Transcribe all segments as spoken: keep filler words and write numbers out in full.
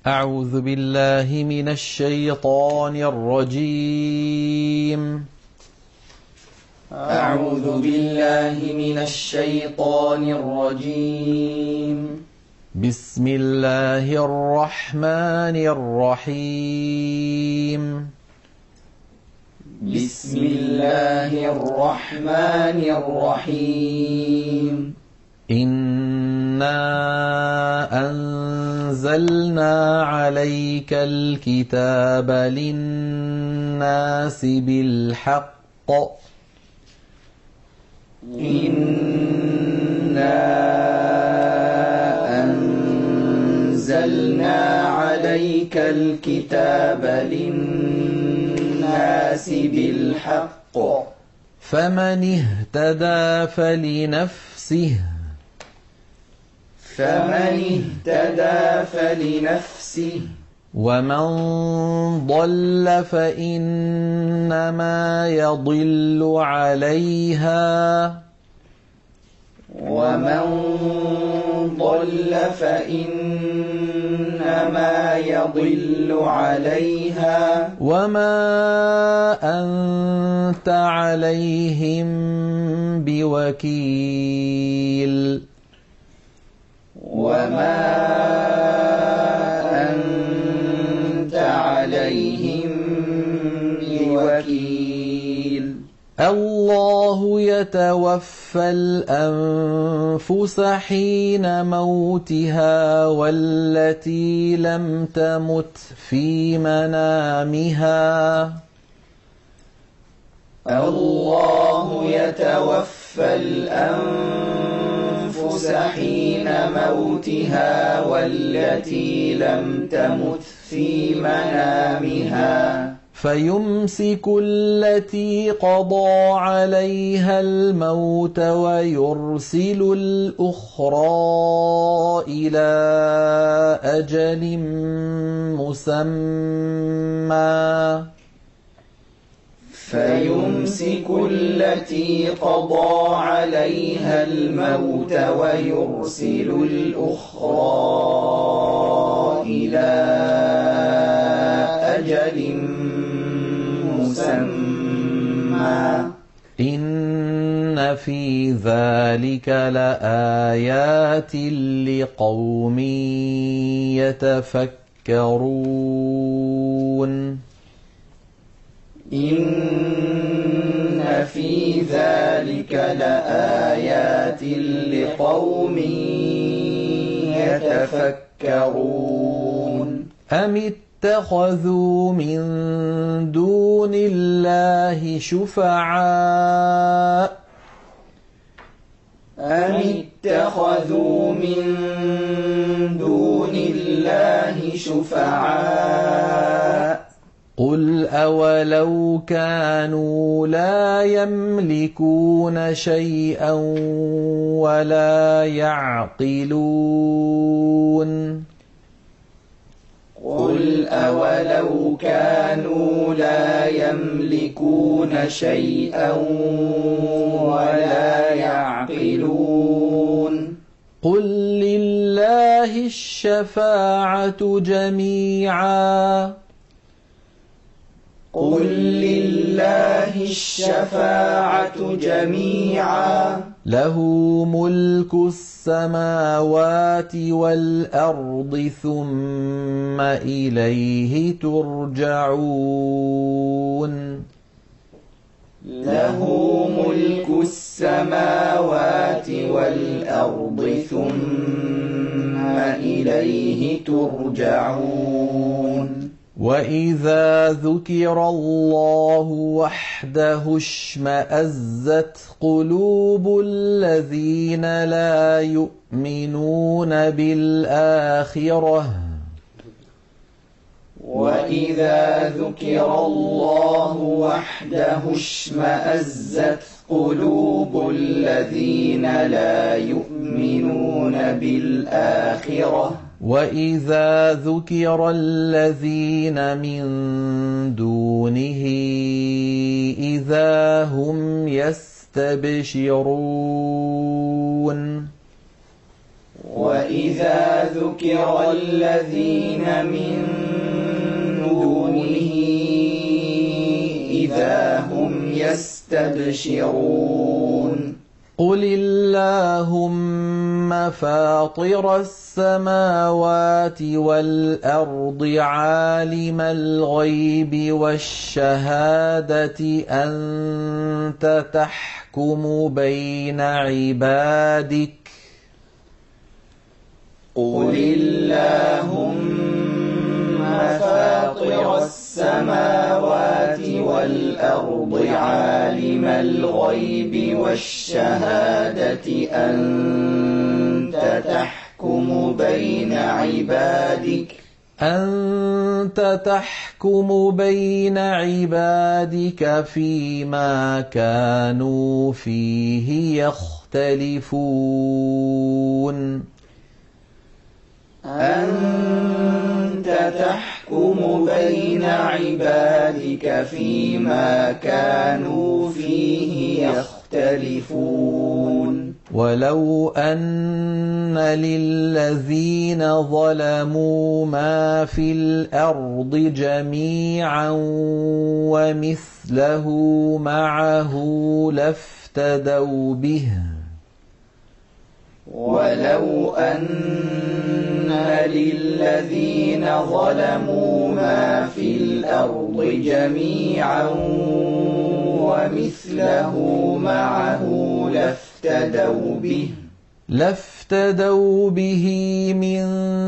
أعوذ بالله من الشيطان الرجيم أعوذ بالله من الشيطان الرجيم بسم الله الرحمن الرحيم بسم الله الرحمن الرحيم إنا أنزلنا عليك الكتاب للناس بالحق إنا أنزلنا عليك الكتاب للناس بالحق فمن اهتدى فلنفسه فمن اهتدى فلنفسه ومن ضل فإنما يضل عليها ومن ضل فإنما يضل عليها وما أنت عليهم بوكيل وما أنت عليهم بوكيل الله يتوفى الأنفس حين موتها والتي لم تمت في منامها الله يتوفى الأنفس حين موتها والتي لم تمت في منامها فيمسك التي قضى عليها الموت ويرسل الأخرى إلى أجل مسمى فيمسك التي قضى عليها الموت ويرسل الأخرى إلى أجل مسمى إن في ذلك لآيات لقوم يتفكرون إن في ذلك لآيات لقوم يتفكرون أم اتخذوا من دون الله شفعاء أم اتخذوا من دون الله شفعاء قل أولو كانوا لا يملكون شيئا ولا يعقلون قل أولو كانوا لا يملكون شيئا ولا يعقلون قل لله الشفاعة جميعا قل لله الشفاعة جميعا له ملك السماوات والأرض ثم إليه ترجعون له ملك السماوات والأرض ثم إليه ترجعون وإذا ذكر الله وحده اشمأزت قلوب الذين لا يؤمنون بالآخرة وإذا ذكر الله وحده اشمأزت قلوب الذين لا يؤمنون بالآخرة وإذا ذكر الذين من دونه إذا هم يستبشرون وإذا ذكر الذين من دونه إذا هم يستبشرون قل اللهم فاطر السماوات والأرض عالم الغيب والشهادة أنت تحكم بين عبادك قل اللهم فاطر السماوات والأرض عالم الغيب والشهادة أنت تحكم بين عبادك أنت تحكم بين عبادك فيما كانوا فيه يختلفون أنت تحكم بين عبادك فيما كانوا فيه يختلفون ولو أن للذين ظلموا ما في الأرض جميعا ومثله معه لافتدوا به ولو أن للذين ظلموا ما في الأرض جميعا ومثله معه لافتدوا به لافتدوا به من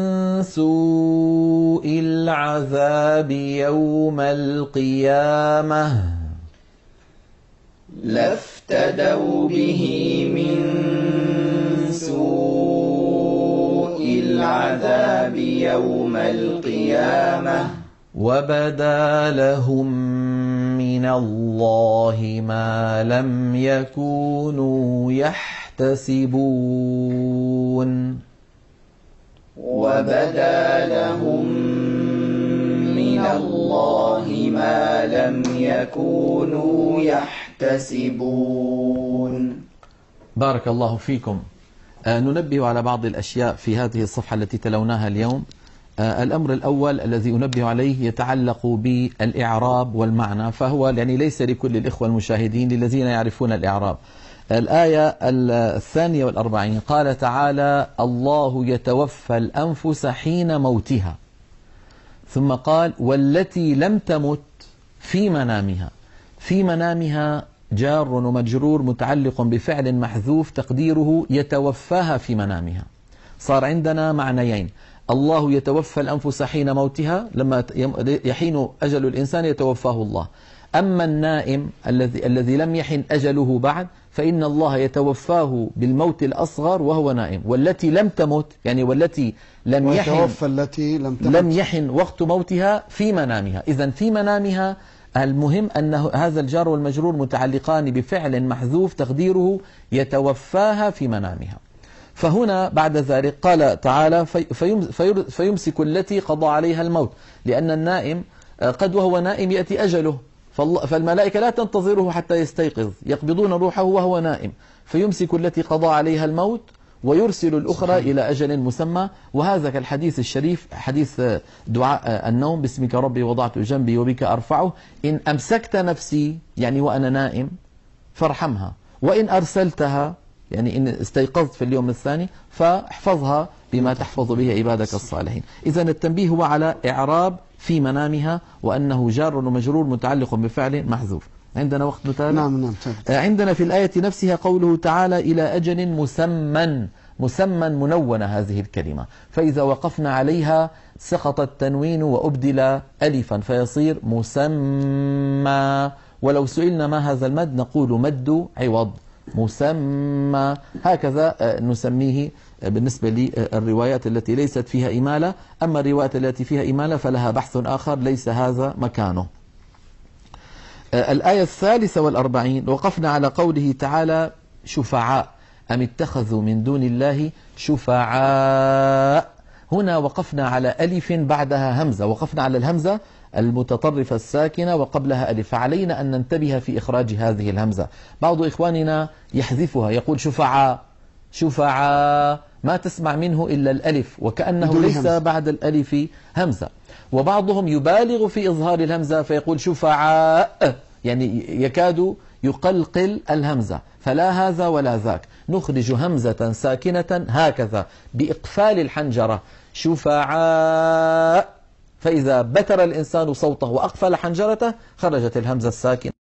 سوء العذاب يوم القيامة لافتدوا به من سوء العذاب يوم القيامة وبدا لهم من الله ما لم يكونوا يحتسبون وبدا لهم من الله ما لم يكونوا يحتسبون. بارك الله فيكم. آه ننبه على بعض الأشياء في هذه الصفحة التي تلوناها اليوم. آه الأمر الأول الذي أنبه عليه يتعلق بالإعراب والمعنى، فهو يعني ليس لكل الإخوة المشاهدين للذين يعرفون الإعراب. الآية الثانية والأربعين قال تعالى: الله يتوفى الأنفس حين موتها، ثم قال: والتي لم تمت في منامها. في منامها جار ومجرور متعلق بفعل محذوف تقديره يتوفاها في منامها. صار عندنا معنيين: الله يتوفى الأنفس حين موتها، لما يحين أجل الإنسان يتوفاه الله. أما النائم الذي الذي لم يحن أجله بعد فإن الله يتوفاه بالموت الأصغر وهو نائم. والتي لم تمت يعني والتي لم يحن التي لم, لم يحن وقت موتها في منامها. إذن في منامها المهم أن هذا الجار والمجرور متعلقان بفعل محذوف تقديره يتوفاها في منامها. فهنا بعد ذلك قال تعالى: فيمسك التي قضى عليها الموت، لأن النائم قد وهو نائم يأتي أجله، فالملائكة لا تنتظره حتى يستيقظ، يقبضون روحه وهو نائم، فيمسك التي قضى عليها الموت ويرسل الأخرى إلى أجل مسمى. وهذا كالحديث الشريف حديث دعاء النوم: باسمك ربي وضعت جنبي وبك أرفعه، إن أمسكت نفسي يعني وأنا نائم فارحمها، وإن أرسلتها يعني إن استيقظت في اليوم الثاني فاحفظها بما تحفظ به عبادك الصالحين. إذن التنبيه هو على إعراب في منامها، وأنه جار ومجرور متعلق بفعل محذوف. عندنا وقت نتابع؟ نعم نعم. عندنا في الآية نفسها قوله تعالى: إلى أجل مسمى. مسمى منونة هذه الكلمة، فإذا وقفنا عليها سقط التنوين وأبدل ألفا فيصير مسمى. ولو سئلنا ما هذا المد نقول مد عوض مسمى. هكذا نسميه بالنسبة للروايات التي ليست فيها إمالة. أما الروايات التي فيها إمالة فلها بحث آخر ليس هذا مكانه. الآية الثالثة والأربعين وقفنا على قوله تعالى: شفعاء أم اتخذوا من دون الله شفعاء. هنا وقفنا على ألف بعدها همزة، وقفنا على الهمزة المتطرفة الساكنة وقبلها ألف، فعلينا أن ننتبه في إخراج هذه الهمزة. بعض إخواننا يحذفها يقول شفعاء شفعاء ما تسمع منه إلا الألف، وكأنه بدون ليس همزة. بعد الألف همزة. وبعضهم يبالغ في إظهار الهمزة فيقول شفعاء، يعني يكاد يقلقل الهمزة، فلا هذا ولا ذاك. نخرج همزة ساكنة هكذا بإقفال الحنجرة شفعاء، فإذا بتر الإنسان صوته وأقفل حنجرته خرجت الهمزة الساكنة.